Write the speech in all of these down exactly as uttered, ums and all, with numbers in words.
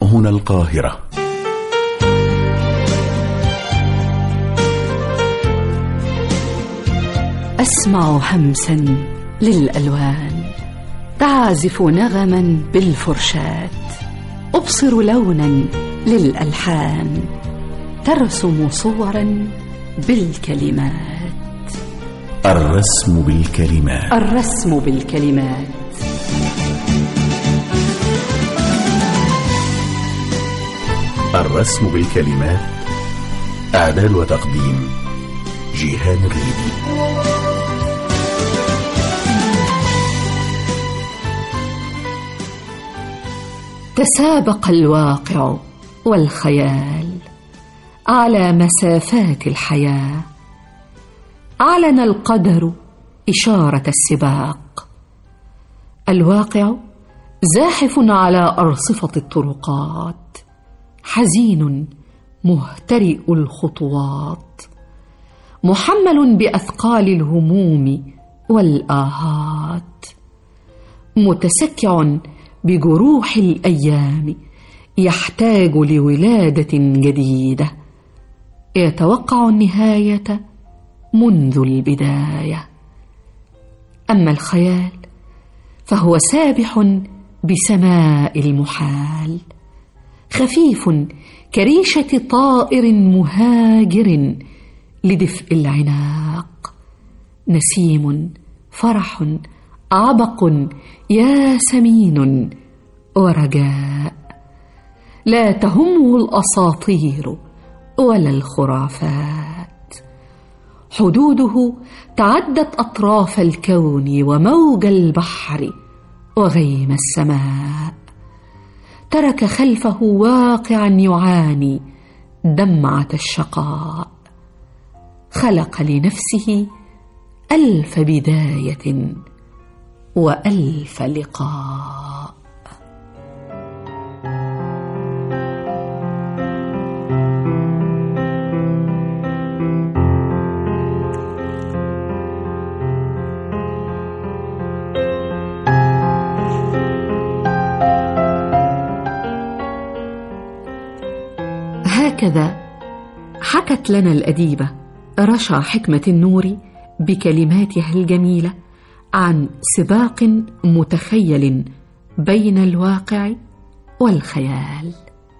هنا القاهرة. أسمع همسا للألوان تعزف نغما بالفرشاة، أبصر لونا للألحان ترسم صورا بالكلمات. الرسم بالكلمات. الرسم بالكلمات. الرسم بالكلمات. إعداد وتقديم جيهان الريدي. تسابق الواقع والخيال على مسافات الحياة، أعلن القدر إشارة السباق. الواقع زاحف على أرصفة الطرقات، حزين مهترئ الخطوات، محمل بأثقال الهموم والآهات، متسكع بجروح الأيام، يحتاج لولادة جديدة، يتوقع النهاية منذ البداية. أما الخيال فهو سابح بسماء المحال، خفيف كريشة طائر مهاجر لدفء العناق، نسيم فرح عبق ياسمين ورجاء، لا تهمه الأساطير ولا الخرافات، حدوده تعدت أطراف الكون وموج البحر وغيم السماء، ترك خلفه واقعا يعاني دمعة الشقاء، خلق لنفسه ألف بداية وألف لقاء. هكذا حكت لنا الأديبة رشا حكمة النوري بكلماتها الجميلة عن سباق متخيل بين الواقع والخيال.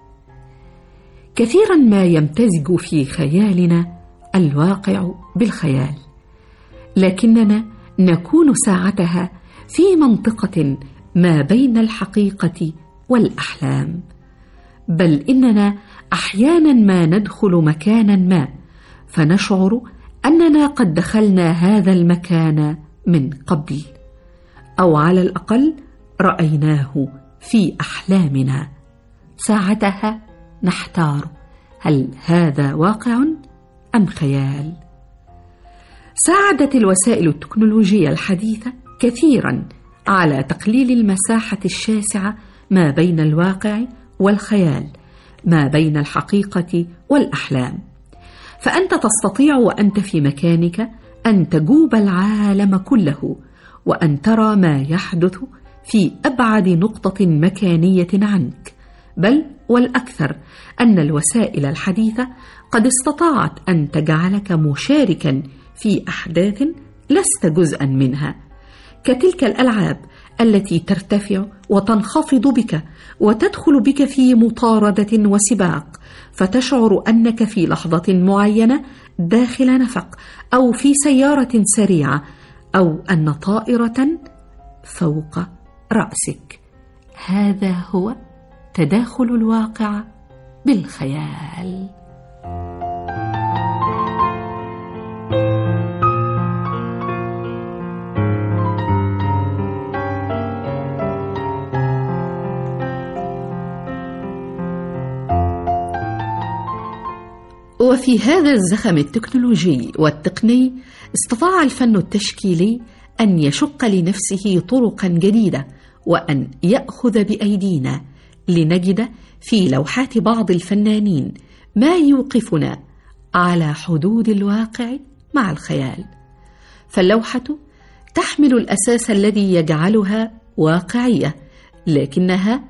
كثيرا ما يمتزج في خيالنا الواقع بالخيال، لكننا نكون ساعتها في منطقة ما بين الحقيقة والأحلام، بل إننا أحيانا ما ندخل مكانا ما فنشعر أننا قد دخلنا هذا المكان من قبل، أو على الأقل رأيناه في أحلامنا. ساعتها نحتار، هل هذا واقع أم خيال؟ ساعدت الوسائل التكنولوجية الحديثة كثيرا على تقليل المساحة الشاسعة ما بين الواقع والخيال، ما بين الحقيقة والأحلام. فأنت تستطيع وأنت في مكانك أن تجوب العالم كله، وأن ترى ما يحدث في أبعد نقطة مكانية عنك، بل والأكثر أن الوسائل الحديثة قد استطاعت أن تجعلك مشاركا في أحداث لست جزءا منها، كتلك الألعاب التي ترتفع وتنخفض بك وتدخل بك في مطاردة وسباق، فتشعر أنك في لحظة معينة داخل نفق أو في سيارة سريعة، أو أن طائرة فوق رأسك. هذا هو تداخل الواقع بالخيال. وفي هذا الزخم التكنولوجي والتقني استطاع الفن التشكيلي أن يشق لنفسه طرقا جديدة، وأن يأخذ بأيدينا لنجد في لوحات بعض الفنانين ما يوقفنا على حدود الواقع مع الخيال. فاللوحة تحمل الأساس الذي يجعلها واقعية، لكنها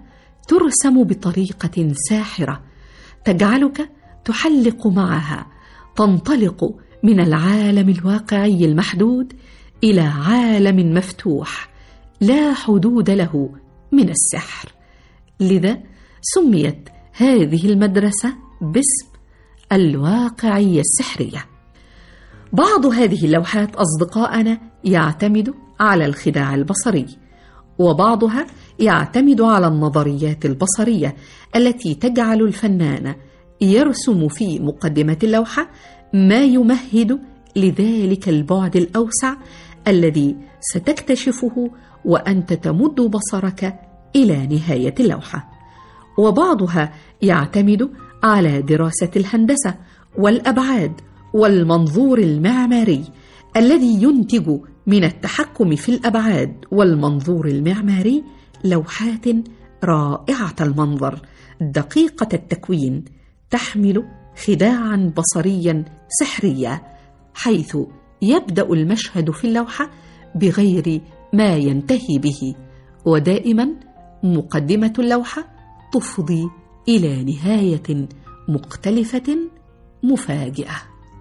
ترسم بطريقة ساحرة تجعلك تحلق معها، تنطلق من العالم الواقعي المحدود إلى عالم مفتوح لا حدود له من السحر. لذا سميت هذه المدرسة باسم الواقعية السحرية. بعض هذه اللوحات أصدقائنا يعتمد على الخداع البصري، وبعضها يعتمد على النظريات البصرية التي تجعل الفنان يرسم في مقدمة اللوحة ما يمهد لذلك البعد الأوسع الذي ستكتشفه وأنت تمد بصرك إلى نهاية اللوحة. وبعضها يعتمد على دراسة الهندسة والأبعاد والمنظور المعماري الذي ينتج من التحكم في الأبعاد والمنظور المعماري لوحات رائعة المنظر دقيقة التكوين، تحمل خداعا بصريا سحريا، حيث يبدأ المشهد في اللوحة بغير ما ينتهي به، ودائما مقدمة اللوحة تفضي إلى نهاية مختلفة مفاجئة.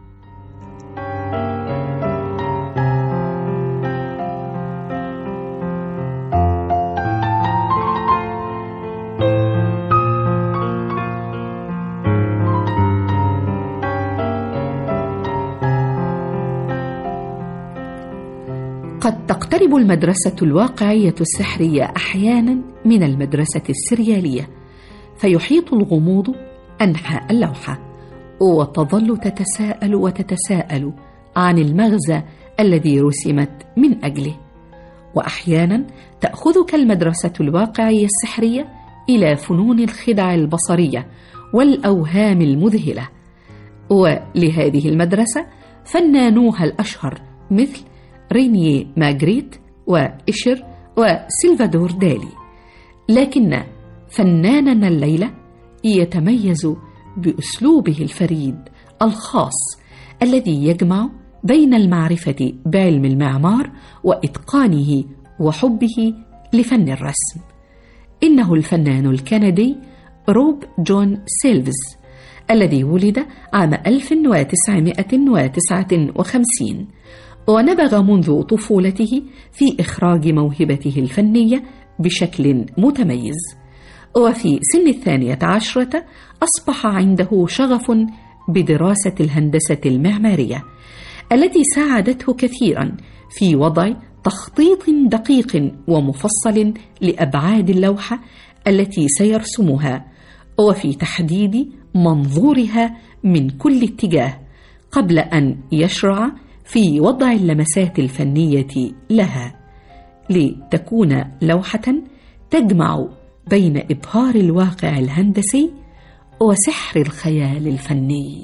قد تقترب المدرسة الواقعية السحرية أحيانا من المدرسة السريالية، فيحيط الغموض أنحاء اللوحة، وتظل تتساءل وتتساءل عن المغزى الذي رسمت من أجله. وأحيانا تأخذك المدرسة الواقعية السحرية إلى فنون الخدع البصرية والأوهام المذهلة، ولهذه المدرسة فنانوها الأشهر مثل رينيه ماغريت وإشر وسلفادور دالي. لكن فناننا الليلة يتميز بأسلوبه الفريد الخاص الذي يجمع بين المعرفة بعلم المعمار وإتقانه وحبه لفن الرسم. إنه الفنان الكندي روب جون سيلفز الذي ولد عام ألف وتسعمائة وتسعة وخمسين، ونبغ منذ طفولته في إخراج موهبته الفنية بشكل متميز. وفي سن الثانية عشرة أصبح عنده شغف بدراسة الهندسة المعمارية التي ساعدته كثيرا في وضع تخطيط دقيق ومفصل لأبعاد اللوحة التي سيرسمها، وفي تحديد منظورها من كل اتجاه قبل أن يشرع في وضع اللمسات الفنية لها، لتكون لوحة تجمع بين إبهار الواقع الهندسي وسحر الخيال الفني.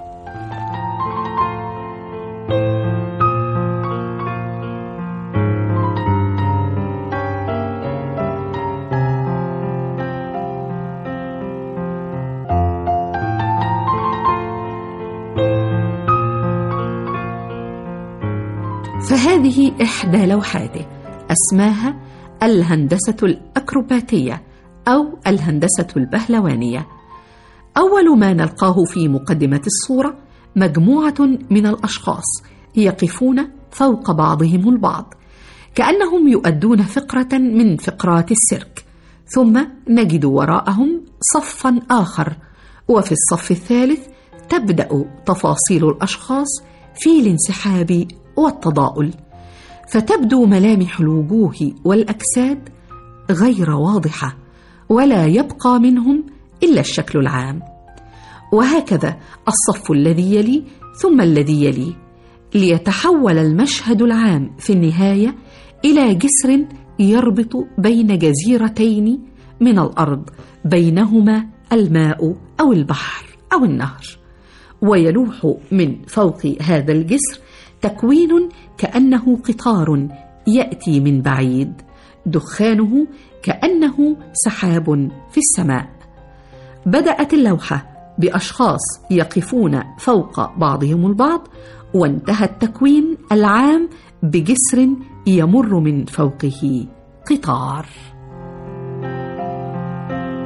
فهذه إحدى لوحاته أسماها الهندسة الأكروباتية أو الهندسة البهلوانية. أول ما نلقاه في مقدمة الصورة مجموعة من الأشخاص يقفون فوق بعضهم البعض كأنهم يؤدون فقرة من فقرات السيرك، ثم نجد وراءهم صفا آخر، وفي الصف الثالث تبدأ تفاصيل الأشخاص في الانسحاب والتضاؤل، فتبدو ملامح الوجوه والأجساد غير واضحة ولا يبقى منهم إلا الشكل العام. وهكذا الصف الذي يلي ثم الذي يلي، ليتحول المشهد العام في النهاية إلى جسر يربط بين جزيرتين من الأرض بينهما الماء أو البحر أو النهر، ويلوح من فوق هذا الجسر تكوين كأنه قطار يأتي من بعيد، دخانه كأنه سحاب في السماء. بدأت اللوحة بأشخاص يقفون فوق بعضهم البعض، وانتهى التكوين العام بجسر يمر من فوقه قطار.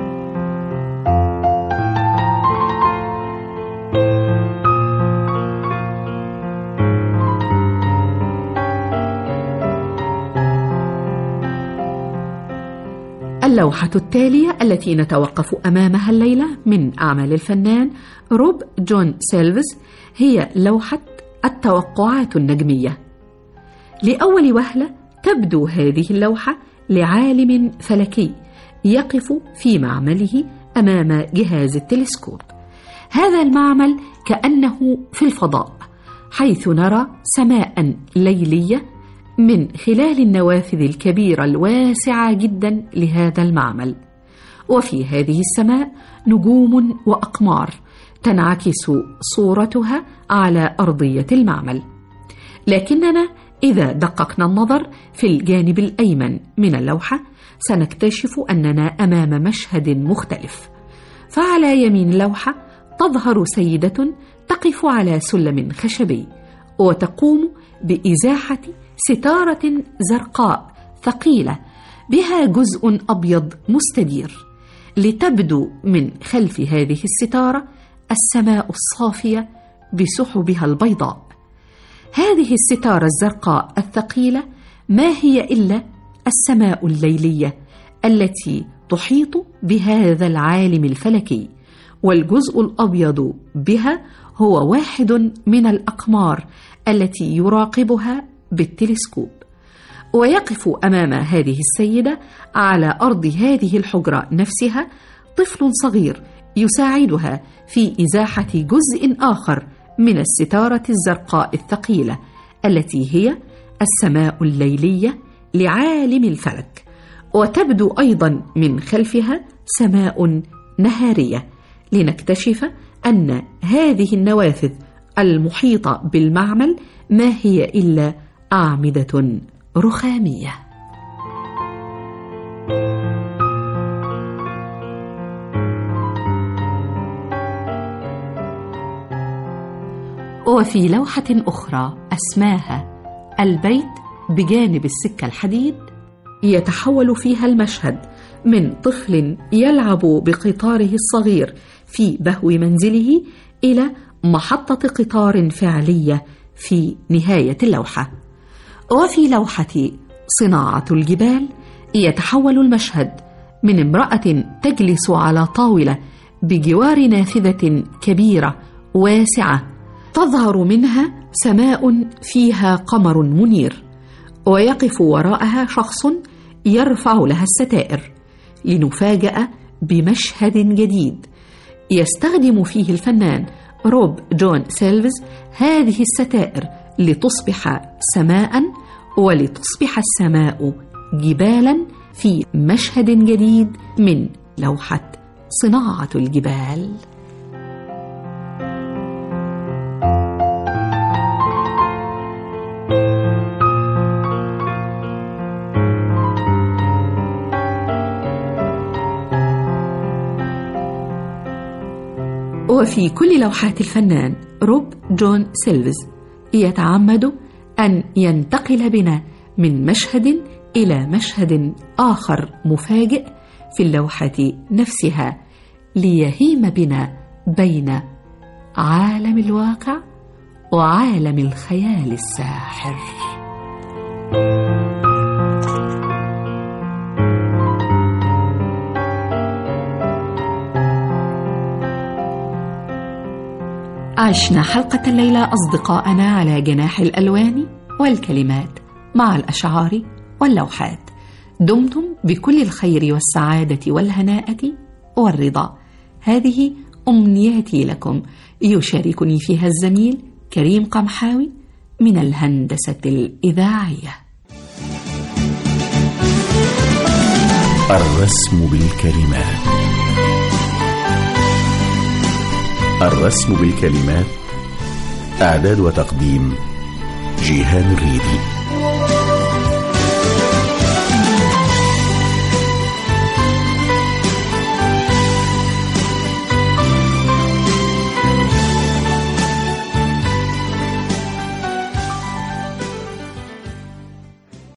اللوحة التالية التي نتوقف أمامها الليلة من أعمال الفنان روب جون سيلفز هي لوحة التوقعات النجمية. لأول وهلة تبدو هذه اللوحة لعالم فلكي يقف في معمله أمام جهاز التلسكوب. هذا المعمل كأنه في الفضاء، حيث نرى سماء ليلية من خلال النوافذ الكبيرة الواسعة جدا لهذا المعمل، وفي هذه السماء نجوم وأقمار تنعكس صورتها على أرضية المعمل. لكننا إذا دققنا النظر في الجانب الأيمن من اللوحة سنكتشف أننا أمام مشهد مختلف. فعلى يمين اللوحة تظهر سيدة تقف على سلم خشبي وتقوم بإزاحة ستارة زرقاء ثقيلة بها جزء أبيض مستدير، لتبدو من خلف هذه الستارة السماء الصافية بسحبها البيضاء. هذه الستارة الزرقاء الثقيلة ما هي إلا السماء الليلية التي تحيط بهذا العالم الفلكي، والجزء الأبيض بها هو واحد من الأقمار التي يراقبها بالتلسكوب. ويقف أمام هذه السيدة على أرض هذه الحجرة نفسها طفل صغير يساعدها في إزاحة جزء آخر من الستارة الزرقاء الثقيلة التي هي السماء الليلية لعالم الفلك. وتبدو أيضا من خلفها سماء نهارية، لنكتشف أن هذه النوافذ المحيطة بالمعمل ما هي إلا أعمدة رخامية. وفي لوحة أخرى أسماها البيت بجانب السكة الحديد يتحول فيها المشهد من طفل يلعب بقطاره الصغير في بهو منزله إلى محطة قطار فعلية في نهاية اللوحة. وفي لوحة صناعة الجبال يتحول المشهد من امرأة تجلس على طاولة بجوار نافذة كبيرة واسعة تظهر منها سماء فيها قمر منير، ويقف وراءها شخص يرفع لها الستائر، لنفاجأ بمشهد جديد يستخدم فيه الفنان روب جون سيلفز هذه الستائر لتصبح سماء ولتصبح السماء جبالا في مشهد جديد من لوحة صناعة الجبال. وفي كل لوحات الفنان روب جون سيلفز يتعمد أن ينتقل بنا من مشهد إلى مشهد آخر مفاجئ في اللوحة نفسها، ليهيم بنا بين عالم الواقع وعالم الخيال الساحر. عشنا حلقة الليلة أصدقائنا على جناح الألوان والكلمات مع الأشعار واللوحات. دمتم بكل الخير والسعادة والهناءة والرضا. هذه أمنياتي لكم، يشاركني فيها الزميل كريم قمحاوي من الهندسة الإذاعية. الرسم بالكلمات. الرسم بالكلمات، إعداد وتقديم جيهان الريدي.